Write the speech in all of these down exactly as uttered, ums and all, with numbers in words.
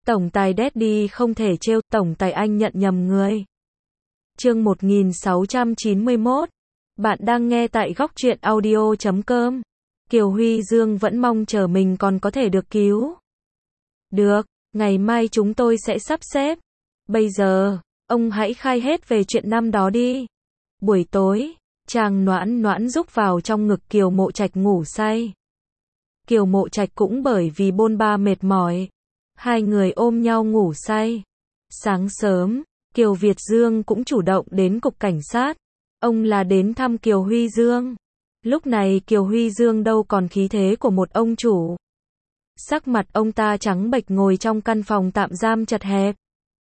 Tổng tài Daddy không thể trêu, tổng tài anh nhận nhầm người. Chương một nghìn sáu trăm chín mươi mốt. Bạn đang nghe tại góc truyện audio chấm com. Kiều Huy Dương vẫn mong chờ mình còn có thể được cứu. Được, ngày mai chúng tôi sẽ sắp xếp. Bây giờ, ông hãy khai hết về chuyện năm đó đi. Buổi tối, Trang Noãn Noãn rúc vào trong ngực Kiều Mộ Trạch ngủ say. Kiều Mộ Trạch cũng bởi vì bôn ba mệt mỏi. Hai người ôm nhau ngủ say. Sáng sớm, Kiều Việt Dương cũng chủ động đến cục cảnh sát. Ông là đến thăm Kiều Huy Dương. Lúc này Kiều Huy Dương đâu còn khí thế của một ông chủ. Sắc mặt ông ta trắng bệch ngồi trong căn phòng tạm giam chật hẹp.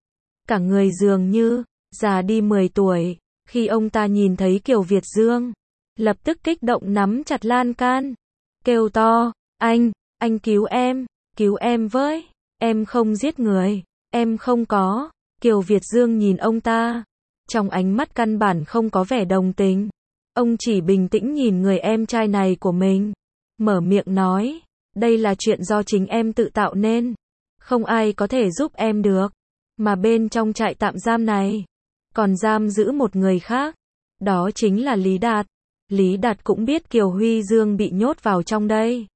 Cả người dường như già đi mười tuổi. Khi ông ta nhìn thấy Kiều Việt Dương, lập tức kích động nắm chặt lan can, kêu to, anh, anh cứu em, cứu em với, em không giết người, em không có. Kiều Việt Dương nhìn ông ta, trong ánh mắt căn bản không có vẻ đồng tình. Ông chỉ bình tĩnh nhìn người em trai này của mình, mở miệng nói, đây là chuyện do chính em tự tạo nên, không ai có thể giúp em được. Mà bên trong trại tạm giam này, còn giam giữ một người khác, đó chính là Lý Đạt. Lý Đạt cũng biết Kiều Huy Dương bị nhốt vào trong đây.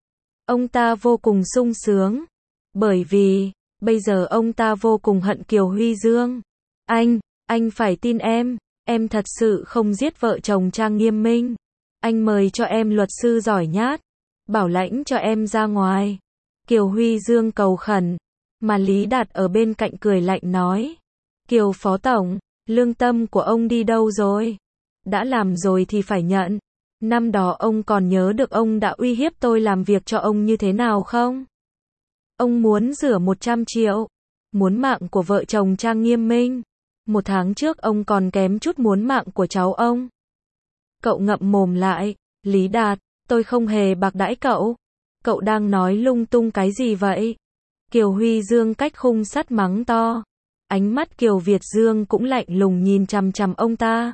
Ông ta vô cùng sung sướng, bởi vì, bây giờ ông ta vô cùng hận Kiều Huy Dương. Anh, anh phải tin em, em thật sự không giết vợ chồng Trang Nghiêm Minh. Anh mời cho em luật sư giỏi nhát, bảo lãnh cho em ra ngoài. Kiều Huy Dương cầu khẩn, mà Lý Đạt ở bên cạnh cười lạnh nói, Kiều Phó Tổng, lương tâm của ông đi đâu rồi? Đã làm rồi thì phải nhận. Năm đó ông còn nhớ được ông đã uy hiếp tôi làm việc cho ông như thế nào không? Ông muốn rửa một trăm triệu, muốn mạng của vợ chồng Trang Nghiêm Minh. Một tháng trước ông còn kém chút muốn mạng của cháu ông. Cậu ngậm mồm lại, Lý Đạt, tôi không hề bạc đãi cậu. Cậu đang nói lung tung cái gì vậy? Kiều Huy Dương cách khung sắt mắng to. Ánh mắt Kiều Việt Dương cũng lạnh lùng nhìn chằm chằm ông ta.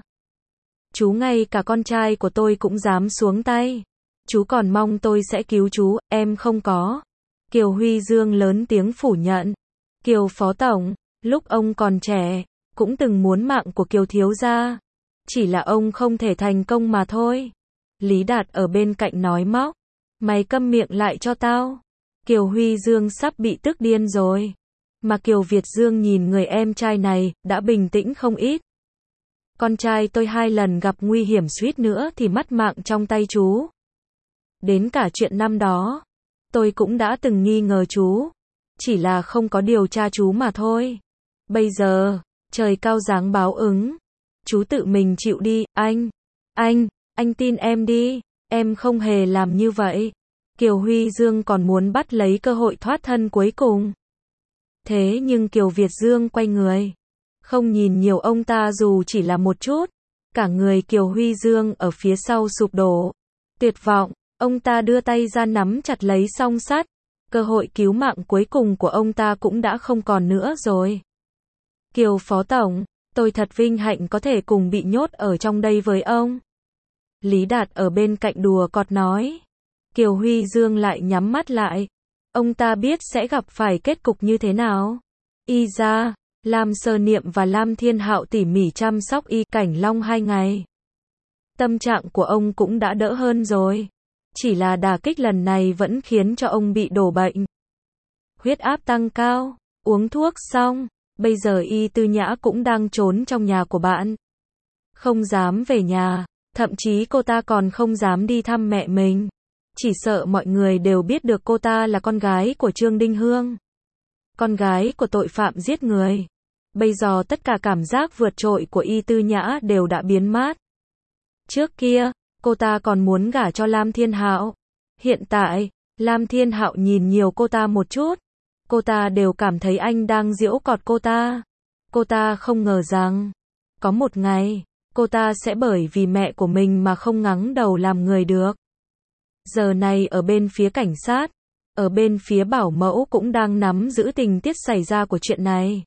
Chú ngay cả con trai của tôi cũng dám xuống tay. Chú còn mong tôi sẽ cứu chú, em không có. Kiều Huy Dương lớn tiếng phủ nhận. Kiều Phó Tổng, lúc ông còn trẻ, cũng từng muốn mạng của Kiều Thiếu gia. Chỉ là ông không thể thành công mà thôi. Lý Đạt ở bên cạnh nói móc. Mày câm miệng lại cho tao. Kiều Huy Dương sắp bị tức điên rồi. Mà Kiều Việt Dương nhìn người em trai này, đã bình tĩnh không ít. Con trai tôi hai lần gặp nguy hiểm suýt nữa thì mất mạng trong tay chú. Đến cả chuyện năm đó, tôi cũng đã từng nghi ngờ chú. Chỉ là không có điều tra chú mà thôi. Bây giờ, trời cao giáng báo ứng. Chú tự mình chịu đi, anh. Anh, anh tin em đi, em không hề làm như vậy. Kiều Huy Dương còn muốn bắt lấy cơ hội thoát thân cuối cùng. Thế nhưng Kiều Việt Dương quay người, không nhìn nhiều ông ta dù chỉ là một chút. Cả người Kiều Huy Dương ở phía sau sụp đổ. Tuyệt vọng, ông ta đưa tay ra nắm chặt lấy song sắt. Cơ hội cứu mạng cuối cùng của ông ta cũng đã không còn nữa rồi. Kiều Phó Tổng, tôi thật vinh hạnh có thể cùng bị nhốt ở trong đây với ông. Lý Đạt ở bên cạnh đùa cợt nói. Kiều Huy Dương lại nhắm mắt lại. Ông ta biết sẽ gặp phải kết cục như thế nào. Y ra, Lam Sơ Niệm và Lam Thiên Hạo tỉ mỉ chăm sóc Y Cảnh Long hai ngày. Tâm trạng của ông cũng đã đỡ hơn rồi. Chỉ là đả kích lần này vẫn khiến cho ông bị đổ bệnh. Huyết áp tăng cao, uống thuốc xong, bây giờ Y Tư Nhã cũng đang trốn trong nhà của bạn. Không dám về nhà, thậm chí cô ta còn không dám đi thăm mẹ mình. Chỉ sợ mọi người đều biết được cô ta là con gái của Trương Đinh Hương. Con gái của tội phạm giết người. Bây giờ tất cả cảm giác vượt trội của Y Tư Nhã đều đã biến mất. Trước kia, cô ta còn muốn gả cho Lam Thiên Hạo. Hiện tại, Lam Thiên Hạo nhìn nhiều cô ta một chút. Cô ta đều cảm thấy anh đang giễu cợt cô ta. Cô ta không ngờ rằng, có một ngày, cô ta sẽ bởi vì mẹ của mình mà không ngắng đầu làm người được. Giờ này ở bên phía cảnh sát, ở bên phía bảo mẫu cũng đang nắm giữ tình tiết xảy ra của chuyện này.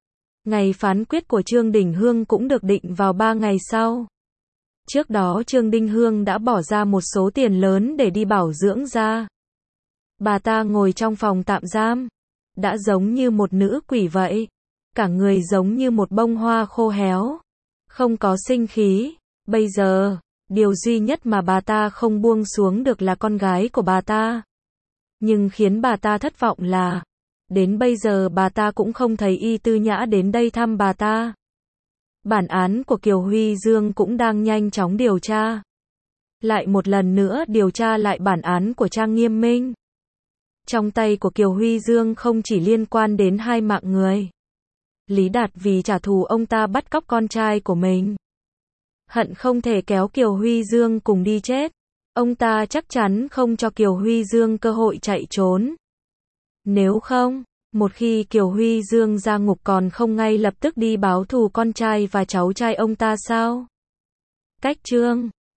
Ngày phán quyết của Trương Đình Hương cũng được định vào ba ngày sau. Trước đó Trương Đinh Hương đã bỏ ra một số tiền lớn để đi bảo dưỡng da. Bà ta ngồi trong phòng tạm giam, đã giống như một nữ quỷ vậy. Cả người giống như một bông hoa khô héo, không có sinh khí. Bây giờ, điều duy nhất mà bà ta không buông xuống được là con gái của bà ta. Nhưng khiến bà ta thất vọng là, đến bây giờ bà ta cũng không thấy Y Tư Nhã đến đây thăm bà ta. Bản án của Kiều Huy Dương cũng đang nhanh chóng điều tra. Lại một lần nữa điều tra lại bản án của Trang Nghiêm Minh. Trong tay của Kiều Huy Dương không chỉ liên quan đến hai mạng người. Lý Đạt vì trả thù ông ta bắt cóc con trai của mình. Hận không thể kéo Kiều Huy Dương cùng đi chết. Ông ta chắc chắn không cho Kiều Huy Dương cơ hội chạy trốn. Nếu không, một khi Kiều Huy Dương ra ngục còn không ngay lập tức đi báo thù con trai và cháu trai ông ta sao? Cách chương